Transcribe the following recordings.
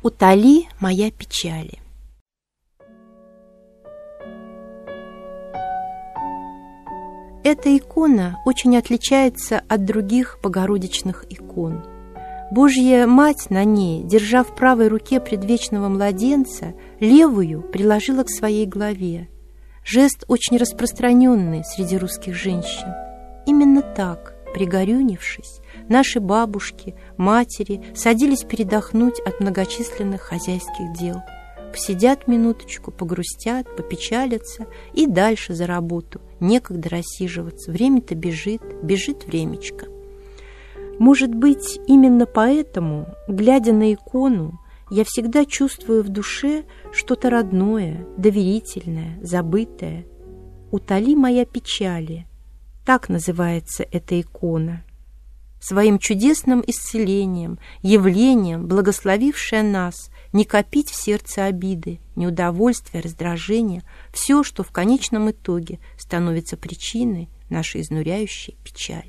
Утоли моя печали. Эта икона очень отличается от других богородичных икон. Божья Мать на ней, держа в правой руке предвечного младенца, левую приложила к своей голове. Жест очень распространенный среди русских женщин. Именно так, пригорюнившись, наши бабушки, матери садились передохнуть от многочисленных хозяйских дел. Посидят минуточку, погрустят, попечалятся и дальше за работу. Некогда рассиживаться, время-то бежит, бежит времечко. Может быть, именно поэтому, глядя на икону, я всегда чувствую в душе что-то родное, доверительное, забытое. «Утоли моя печали» — так называется эта икона. Своим чудесным исцелением, явлением, благословившая нас не копить в сердце обиды, неудовольствия, раздражения, все, что в конечном итоге становится причиной нашей изнуряющей печали.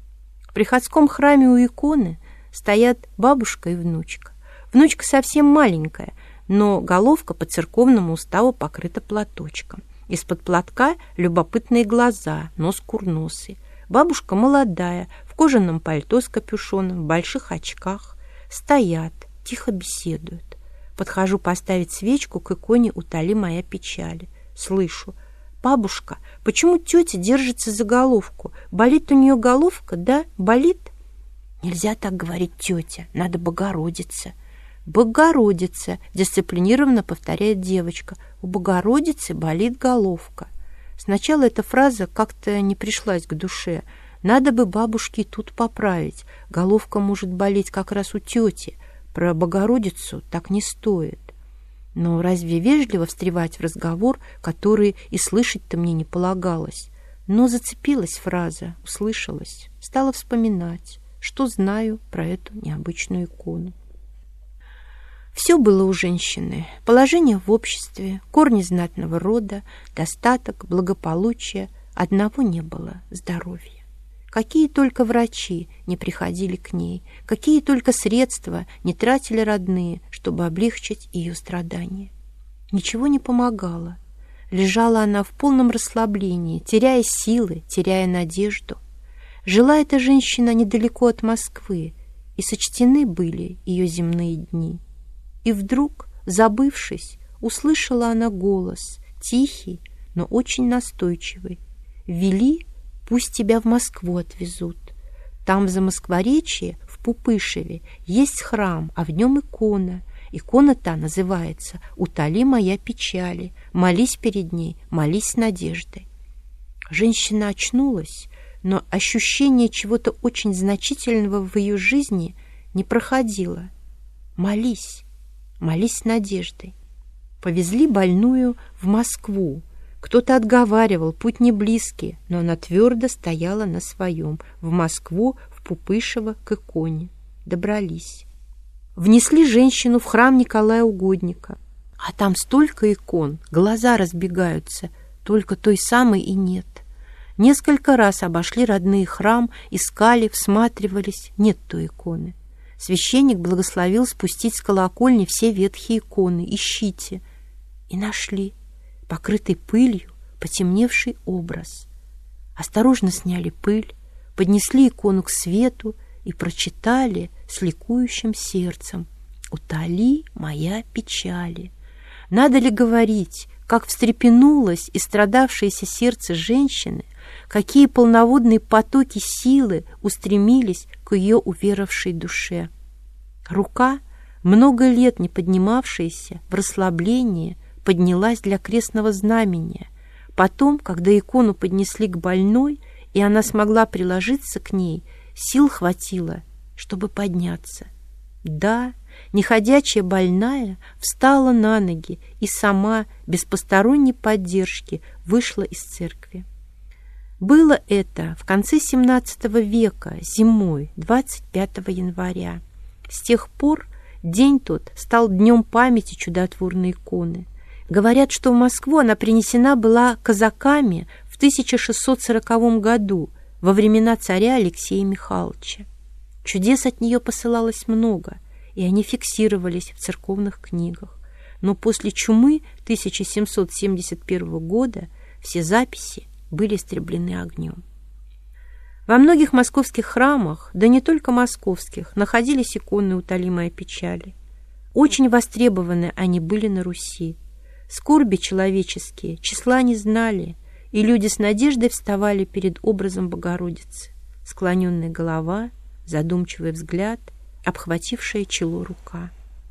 В приходском храме у иконы стоят бабушка и внучка. Внучка совсем маленькая, но головка по церковному уставу покрыта платочком. Из-под платка любопытные глаза, нос курносый. Бабушка молодая, в кожаном пальто с капюшоном, в больших очках. Стоят, тихо беседуют. Подхожу поставить свечку к иконе «Утоли моя печали». Слышу: «Бабушка, почему тетя держится за головку? Болит у нее головка, да? Болит?» «Нельзя так говорить, тетя, надо Богородица». «Богородица», дисциплинированно повторяет девочка. «У Богородицы болит головка». Сначала эта фраза как-то не пришлась к душе. Надо бы бабушке тут поправить. Головка может болеть как раз у тети. Про Богородицу так не стоит. Но разве вежливо встревать в разговор, который и слышать-то мне не полагалось? Но зацепилась фраза, услышалась, стала вспоминать, что знаю про эту необычную икону. Все было у женщины: положение в обществе, корни знатного рода, достаток, благополучие. Одного не было — здоровья. Какие только врачи не приходили к ней, какие только средства не тратили родные, чтобы облегчить ее страдания. Ничего не помогало. Лежала она в полном расслаблении, теряя силы, теряя надежду. Жила эта женщина недалеко от Москвы, и сочтены были ее земные дни. И вдруг, забывшись, услышала она голос, тихий, но очень настойчивый: «Вели, пусть тебя в Москву отвезут. Там в Замоскворечье, в Пупышеве, есть храм, а в нем икона. Икона та называется «Утоли моя печали». Молись перед ней, молись с надеждой». Женщина очнулась, но ощущение чего-то очень значительного в ее жизни не проходило. Молись, молись с надеждой. Повезли больную в Москву. Кто-то отговаривал, путь не близкий, но она твердо стояла на своем. В Москву, в Пупышево, к иконе. Добрались. Внесли женщину в храм Николая Угодника. А там столько икон, глаза разбегаются, только той самой и нет. Несколько раз обошли родные храм, искали, всматривались, нет той иконы. Священник благословил спустить с колокольни все ветхие иконы. Ищите. И нашли. Покрытый пылью, потемневший образ. Осторожно сняли пыль, поднесли икону к свету и прочитали с ликующим сердцем: «Утоли моя печали». Надо ли говорить, как встрепенулось и страдавшееся сердце женщины, какие полноводные потоки силы устремились к ее уверовавшей душе. Рука, много лет не поднимавшаяся в расслаблении, поднялась для крестного знамения. Потом, когда икону поднесли к больной, и она смогла приложиться к ней, сил хватило, чтобы подняться. Да, неходячая больная встала на ноги и сама, без посторонней поддержки, вышла из церкви. Было это в конце XVII века, зимой, 25 января. С тех пор день тот стал днем памяти чудотворной иконы. Говорят, что в Москву она принесена была казаками в 1640 году, во времена царя Алексея Михайловича. Чудес от нее посылалось много, и они фиксировались в церковных книгах. Но после чумы 1771 года все записи были истреблены огнем. Во многих московских храмах, да не только московских, находились иконы утолимой печали. Очень востребованы они были на Руси. Скорби человеческие числа не знали, и люди с надеждой вставали перед образом Богородицы. Склоненная голова, задумчивый взгляд, обхватившая чело рука.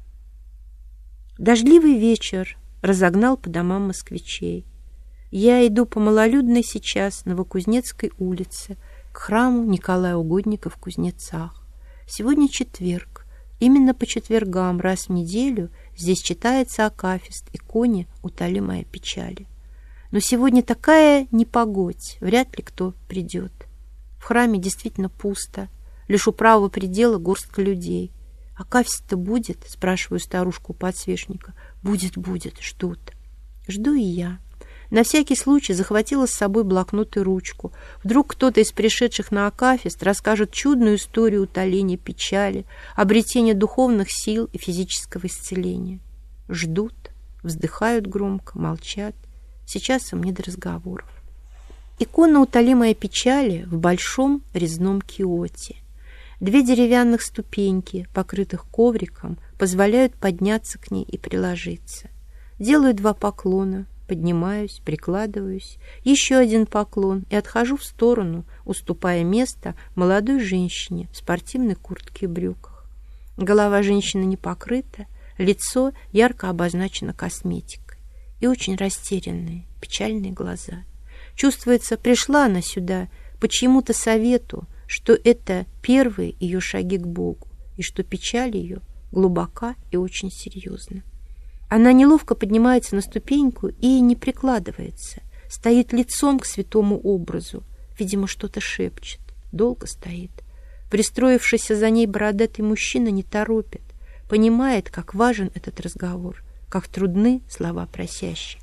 Дождливый вечер разогнал по домам москвичей. Я иду по малолюдной сейчас Новокузнецкой улице к храму Николая Угодника в Кузнецах. Сегодня четверг. Именно по четвергам раз в неделю здесь читается акафист иконе «Утолимая печали». Но сегодня такая непогодь, вряд ли кто придет. В храме действительно пусто, лишь у правого предела горстка людей. «Акафист-то будет?» — спрашиваю старушку у подсвечника. «Будет, будет, ждут». Жду и я. На всякий случай захватила с собой блокнот и ручку. Вдруг кто-то из пришедших на акафист расскажет чудную историю утоления печали, обретения духовных сил и физического исцеления. Ждут, вздыхают громко, молчат. Сейчас им не до разговоров. Икона «Утолимая печали» в большом резном киоте. 2 деревянных ступеньки, покрытых ковриком, позволяют подняться к ней и приложиться. Делаю 2 поклона, поднимаюсь, прикладываюсь, еще 1 поклон и отхожу в сторону, уступая место молодой женщине в спортивной куртке и брюках. Голова женщины не покрыта, лицо ярко обозначено косметикой и очень растерянные, печальные глаза. Чувствуется, пришла она сюда по чьему-то совету, что это первые ее шаги к Богу и что печаль ее глубока и очень серьезна. Она неловко поднимается на ступеньку и не прикладывается, стоит лицом к святому образу, видимо, что-то шепчет, долго стоит. Пристроившийся за ней бородатый мужчина не торопит, понимает, как важен этот разговор, как трудны слова просящие.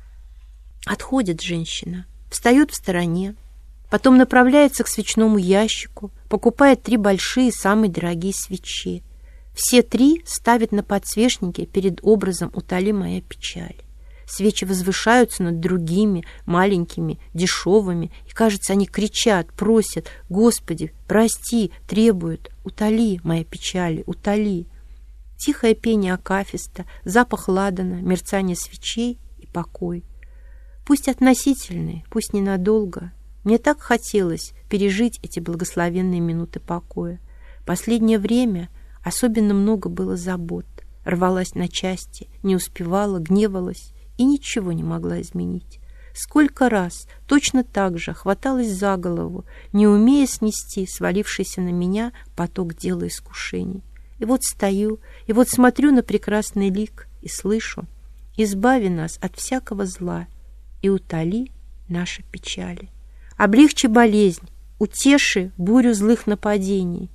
Отходит женщина, встает в стороне, потом направляется к свечному ящику, покупает 3 большие, самые дорогие свечи. Все 3 ставят на подсвечнике перед образом «Утолимая печаль». Свечи возвышаются над другими, маленькими, дешевыми, и, кажется, они кричат, просят: «Господи, прости!» требуют: «Утоли моя печаль, утоли!» Тихое пение акафиста, запах ладана, мерцание свечей и покой. Пусть относительный, пусть ненадолго. Мне так хотелось пережить эти благословенные минуты покоя. Последнее время особенно много было забот. Рвалась на части, не успевала, гневалась и ничего не могла изменить. Сколько раз точно так же хваталась за голову, не умея снести свалившийся на меня поток дел и искушений. И вот стою, и вот смотрю на прекрасный лик и слышу: «Избави нас от всякого зла и утоли наши печали. Облегчи болезнь, утеши бурю злых нападений.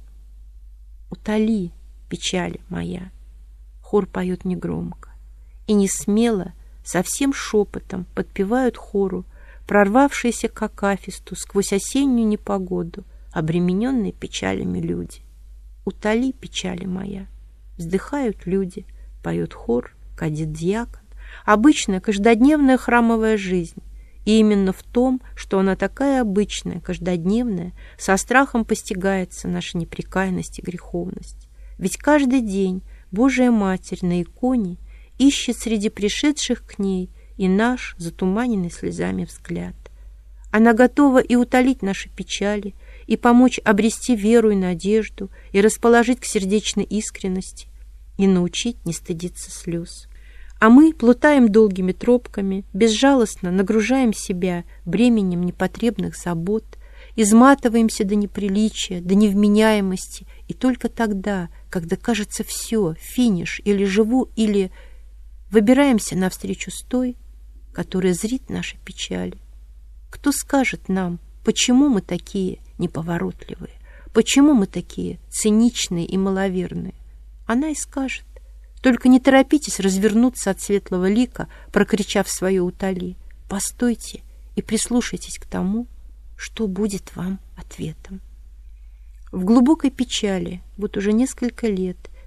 Утоли печаль моя». Хор поет негромко и не смело, совсем шепотом подпевают хору, прорвавшиеся к акафисту сквозь осеннюю непогоду, обремененные печалями люди. «Утоли печали моя». Вздыхают люди, поет хор, кадит дьякон. Обычная каждодневная храмовая жизнь. И именно в том, что она такая обычная, каждодневная, со страхом постигается наша непрекаянность и греховность. Ведь каждый день Божия Матерь на иконе ищет среди пришедших к ней и наш затуманенный слезами взгляд. Она готова и утолить наши печали, и помочь обрести веру и надежду, и расположить к сердечной искренности, и научить не стыдиться слез. А мы плутаем долгими тропками, безжалостно нагружаем себя бременем непотребных забот, изматываемся до неприличия, до невменяемости, и только тогда, когда кажется все, финиш, или живу, или выбираемся навстречу с той, которая зрит наши печали. Кто скажет нам, почему мы такие неповоротливые, почему мы такие циничные и маловерные? Она и скажет. Только не торопитесь развернуться от светлого лика, прокричав свое «утоли». Постойте и прислушайтесь к тому, что будет вам ответом. В глубокой печали, вот уже несколько лет,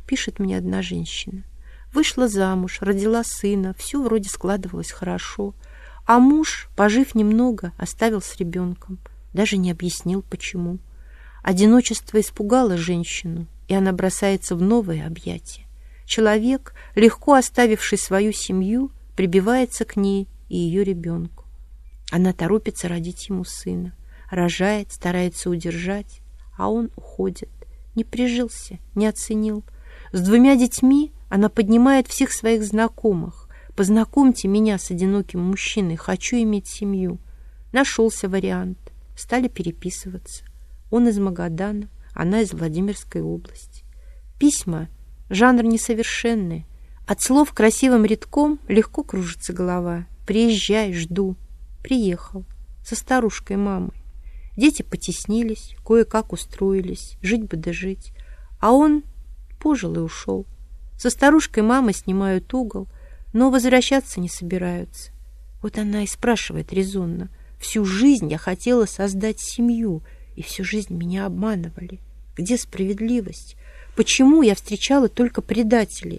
пишет мне одна женщина. Вышла замуж, родила сына, все вроде складывалось хорошо. А муж, пожив немного, оставил с ребенком. Даже не объяснил, почему. Одиночество испугало женщину, и она бросается в новые объятия. Человек, легко оставивший свою семью, прибивается к ней и ее ребенку. Она торопится родить ему сына, рожает, старается удержать, а он уходит. Не прижился, не оценил. С 2 детьми она поднимает всех своих знакомых. «Познакомьте меня с одиноким мужчиной, хочу иметь семью». Нашелся вариант. Стали переписываться. Он из Магадана, она из Владимирской области. Письма — жанр несовершенный. От слов красивым рядком легко кружится голова. «Приезжай, жду». Приехал. Со старушкой мамой. Дети потеснились, кое-как устроились. Жить бы да жить. А он пожил и ушел. Со старушкой мамой снимают угол, но возвращаться не собираются. Вот она и спрашивает резонно. Всю жизнь я хотела создать семью, и всю жизнь меня обманывали. Где справедливость? Почему я встречала только предателей?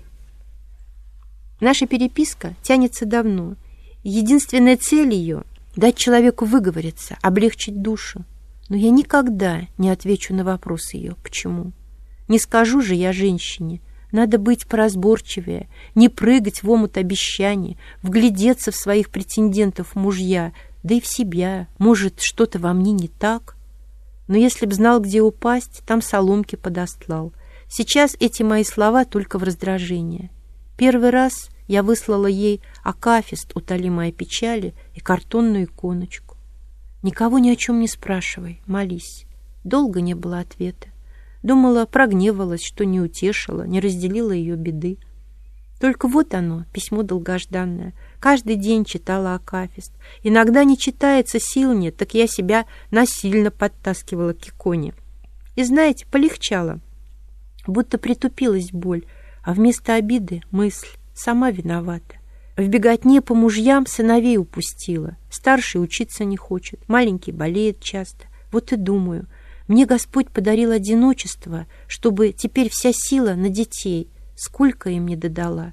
Наша переписка тянется давно. Единственная цель ее — дать человеку выговориться, облегчить душу. Но я никогда не отвечу на вопрос ее «почему?». Не скажу же я женщине: надо быть поразборчивее, не прыгать в омут обещаний, вглядеться в своих претендентов мужья, да и в себя. Может, что-то во мне не так? Но если б знал, где упасть, там соломки подостлал. Сейчас эти мои слова только в раздражение. Первый раз я выслала ей акафист «Утоли мои печали» и картонную иконочку. Никого ни о чем не спрашивай, молись. Долго не было ответа. Думала, прогневалась, что не утешила, не разделила ее беды. Только вот оно, письмо долгожданное. Каждый день читала акафист. Иногда не читается, сил нет, так я себя насильно подтаскивала к иконе. И знаете, полегчало. Будто притупилась боль, а вместо обиды мысль: сама виновата. В беготне по мужьям сыновей упустила. Старший учиться не хочет, маленький болеет часто. Вот и думаю, мне Господь подарил одиночество, чтобы теперь вся сила на детей. Сколько им не додала.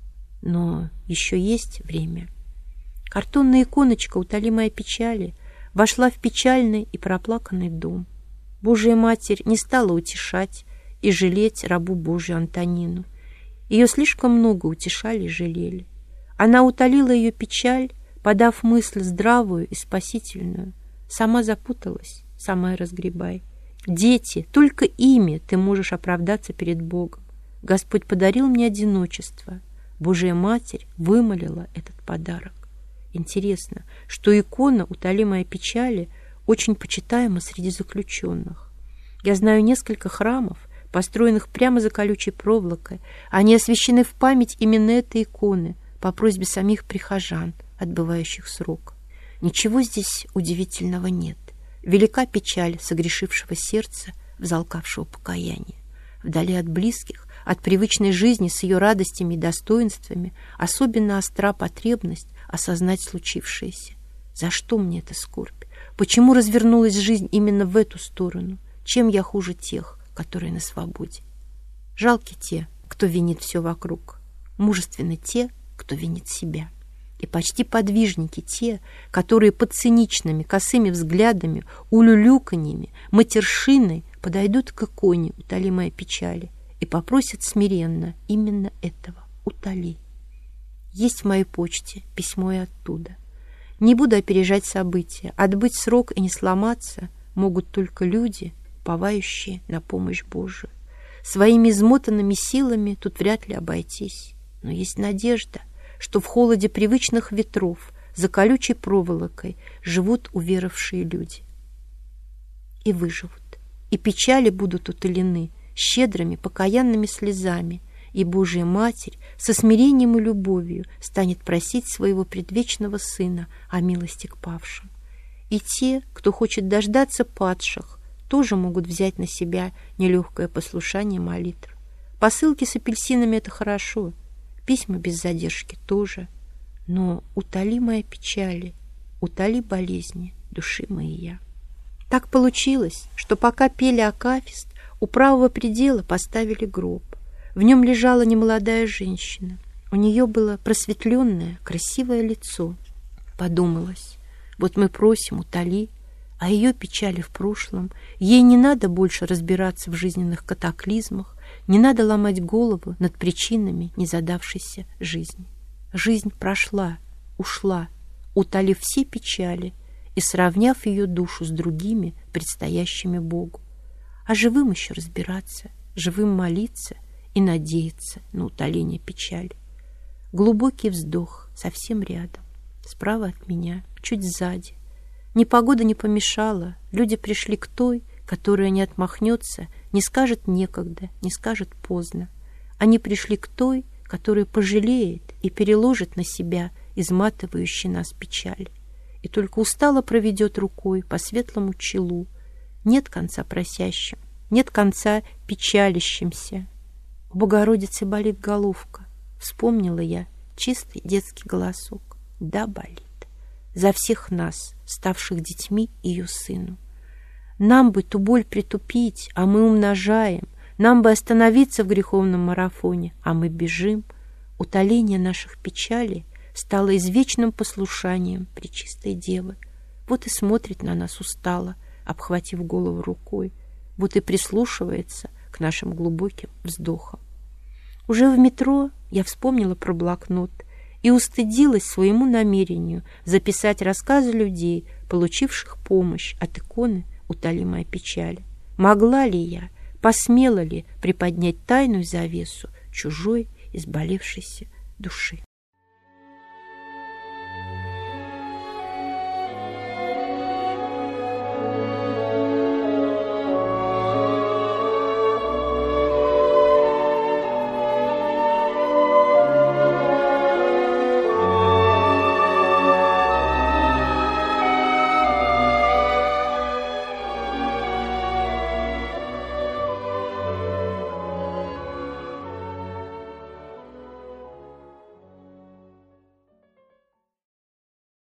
Но еще есть время. Картонная иконочка «Утоли мои печали» вошла в печальный и проплаканный дом. Божья Матерь не стала утешать и жалеть рабу Божию Антонину. Ее слишком много утешали и жалели. Она утолила ее печаль, подав мысль здравую и спасительную. Сама запуталась, сама и разгребай. Дети, только ими ты можешь оправдаться перед Богом. Господь подарил мне одиночество. Божья Матерь вымолила этот подарок. Интересно, что икона «Утоли мои печали» очень почитаема среди заключенных. Я знаю несколько храмов, построенных прямо за колючей проволокой. Они освящены в память именно этой иконы по просьбе самих прихожан, отбывающих срок. Ничего здесь удивительного нет. Велика печаль согрешившего сердца, взалкавшего покаяние. Вдали от близких, от привычной жизни с ее радостями и достоинствами, особенно остра потребность осознать случившееся. За что мне эта скорбь? Почему развернулась жизнь именно в эту сторону? Чем я хуже тех, которые на свободе? Жалки те, кто винит все вокруг. Мужественны те, кто винит себя. И почти подвижники те, которые под циничными косыми взглядами, улюлюканьями, матершиной подойдут к иконе «Утоли мои печали» и попросят смиренно именно этого: «Утоли». Есть в моей почте письмо и оттуда. Не буду опережать события. Отбыть срок и не сломаться могут только люди, уповающие на помощь Божию. Своими измотанными силами тут вряд ли обойтись. Но есть надежда, что в холоде привычных ветров за колючей проволокой живут уверовавшие люди. И выживут. И печали будут утолены щедрыми покаянными слезами, и Божья Матерь со смирением и любовью станет просить своего предвечного Сына о милости к павшим. И те, кто хочет дождаться падших, тоже могут взять на себя нелегкое послушание молитв. Посылки с апельсинами — это хорошо, письма без задержки тоже. Но утоли мои печали, утоли болезни души моей. Так получилось, что пока пели акафист, у правого предела поставили гроб. В нем лежала немолодая женщина. У нее было просветленное, красивое лицо. Подумалось, вот мы просим, утоли, а ее печали в прошлом. Ей не надо больше разбираться в жизненных катаклизмах, не надо ломать голову над причинами незадавшейся жизни. Жизнь прошла, ушла, утолив все печали и сравняв ее душу с другими, предстоящими Богу. А живым еще разбираться, живым молиться и надеяться на утоление печали. Глубокий вздох совсем рядом, справа от меня, чуть сзади. Непогода не помешала, люди пришли к той, которая не отмахнется, не скажет некогда, не скажет поздно. Они пришли к той, которая пожалеет и переложит на себя изматывающий нас печаль, и только устало проведет рукой по светлому челу. Нет конца просящим, нет конца печалящимся. У Богородицы болит головка, вспомнила я чистый детский голосок. Да, болит. За всех нас, ставших детьми ее сыну. Нам бы ту боль притупить, а мы умножаем. Нам бы остановиться в греховном марафоне, а мы бежим. Утоление наших печалей стало извечным послушанием Пречистой Девы. Вот и смотрит на нас устало, обхватив голову рукой. Вот и прислушивается к нашим глубоким вздохам. Уже в метро я вспомнила про блокнот и устыдилась своему намерению записать рассказы людей, получивших помощь от иконы «Утолимая печаль». Могла ли я, посмела ли приподнять тайную завесу чужой изболевшейся души?